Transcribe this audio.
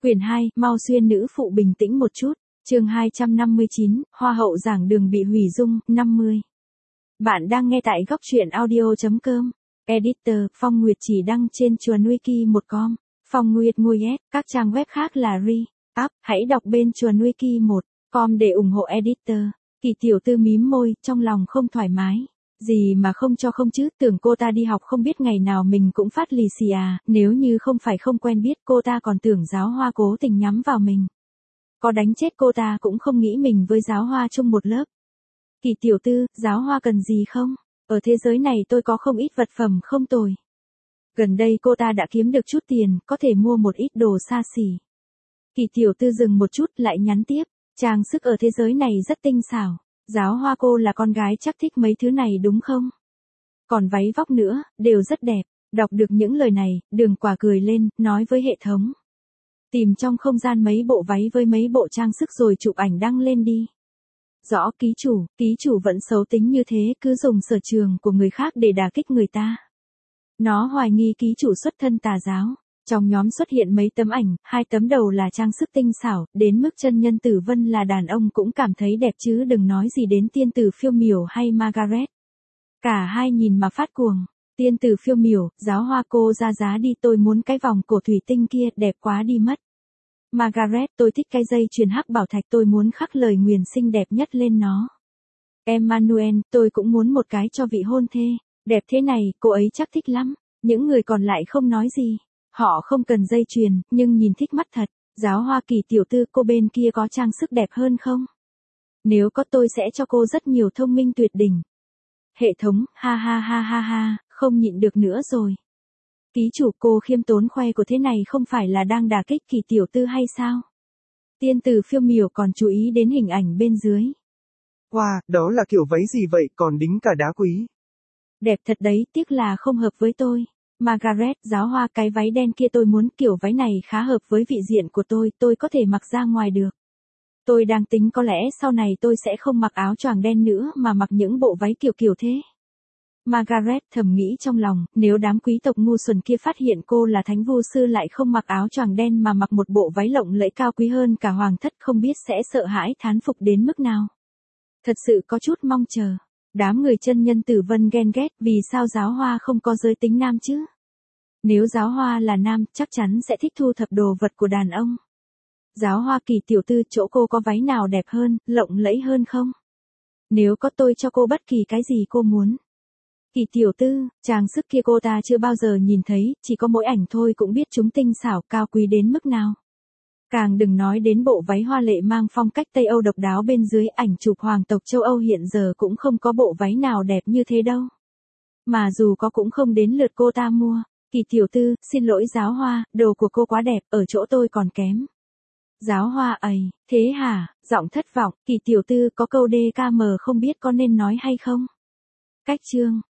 Quyển 2, mau xuyên nữ phụ bình tĩnh một chút. Chương 259, Hoa hậu giảng đường bị hủy dung, 50. Bạn đang nghe tại góc truyện audio.com. Editor, Phong Nguyệt chỉ đăng trên chuồn wiki1com. Phong Nguyệt Nguyệt, các trang web khác là Re-Up. Hãy đọc bên chuồn wiki1com để ủng hộ editor. Kỳ tiểu tư mím môi, trong lòng không thoải mái. Gì mà không cho không chứ, tưởng cô ta đi học không biết ngày nào mình cũng phát lì xì à, nếu như không phải không quen biết cô ta còn tưởng giáo hoa cố tình nhắm vào mình. Có đánh chết cô ta cũng không nghĩ mình với giáo hoa chung một lớp. Kỳ tiểu tư, giáo hoa cần gì không? Ở thế giới này tôi có không ít vật phẩm không tồi. Gần đây cô ta đã kiếm được chút tiền, có thể mua một ít đồ xa xỉ. Kỳ tiểu tư dừng một chút lại nhắn tiếp, trang sức ở thế giới này rất tinh xảo. Giáo hoa cô là con gái chắc thích mấy thứ này đúng không? Còn váy vóc nữa, đều rất đẹp. Đọc được những lời này, Đường Quả cười lên, nói với hệ thống. Tìm trong không gian mấy bộ váy với mấy bộ trang sức rồi chụp ảnh đăng lên đi. Rõ ký chủ vẫn xấu tính như thế, cứ dùng sở trường của người khác để đả kích người ta. Nó hoài nghi ký chủ xuất thân tà giáo. Trong nhóm xuất hiện mấy tấm ảnh, 2 tấm đầu là trang sức tinh xảo, đến mức chân nhân Tử Vân là đàn ông cũng cảm thấy đẹp chứ đừng nói gì đến tiên tử Phiêu Miểu hay Margaret. Cả hai nhìn mà phát cuồng. Tiên tử Phiêu Miểu, giáo hoa cô ra giá đi, tôi muốn cái vòng cổ thủy tinh kia, đẹp quá đi mất. Margaret, tôi thích cái dây chuyền hắc bảo thạch, tôi muốn khắc lời nguyền xinh đẹp nhất lên nó. Emmanuel, tôi cũng muốn một cái cho vị hôn thê, đẹp thế này, cô ấy chắc thích lắm. Những người còn lại không nói gì. Họ không cần dây chuyền, nhưng nhìn thích mắt thật. Giáo hoa Kỳ tiểu tư, cô bên kia có trang sức đẹp hơn không? Nếu có tôi sẽ cho cô rất nhiều thông minh tuyệt đỉnh. Hệ thống, ha ha ha ha ha, không nhịn được nữa rồi. Ký chủ, cô khiêm tốn khoe của thế này không phải là đang đả kích Kỳ tiểu tư hay sao? Tiên tử Phiêu Miểu còn chú ý đến hình ảnh bên dưới. Wow, đó là kiểu váy gì vậy, còn đính cả đá quý. Đẹp thật đấy, tiếc là không hợp với tôi. Margaret, giáo hoa, cái váy đen kia tôi muốn, kiểu váy này khá hợp với vị diện của tôi có thể mặc ra ngoài được. Tôi đang tính có lẽ sau này tôi sẽ không mặc áo choàng đen nữa mà mặc những bộ váy kiểu thế. Margaret thầm nghĩ trong lòng, nếu đám quý tộc ngu xuẩn kia phát hiện cô là thánh vu sư lại không mặc áo choàng đen mà mặc một bộ váy lộng lẫy cao quý hơn cả hoàng thất, không biết sẽ sợ hãi thán phục đến mức nào. Thật sự có chút mong chờ. Đám người chân nhân Tử Vân ghen ghét, vì sao giáo hoa không có giới tính nam chứ? Nếu giáo hoa là nam, chắc chắn sẽ thích thu thập đồ vật của đàn ông. Giáo hoa Kỳ tiểu tư, chỗ cô có váy nào đẹp hơn, lộng lẫy hơn không? Nếu có tôi cho cô bất kỳ cái gì cô muốn. Kỳ tiểu tư, trang sức kia cô ta chưa bao giờ nhìn thấy, chỉ có mỗi ảnh thôi cũng biết chúng tinh xảo cao quý đến mức nào. Càng đừng nói đến bộ váy hoa lệ mang phong cách Tây Âu độc đáo bên dưới, ảnh chụp hoàng tộc châu Âu hiện giờ cũng không có bộ váy nào đẹp như thế đâu. Mà dù có cũng không đến lượt cô ta mua. Kỳ tiểu tư, xin lỗi giáo hoa, đồ của cô quá đẹp, ở chỗ tôi còn kém. Giáo hoa ầy, thế hả, giọng thất vọng, Kỳ tiểu tư, có câu DKM không biết có nên nói hay không? Cách chương.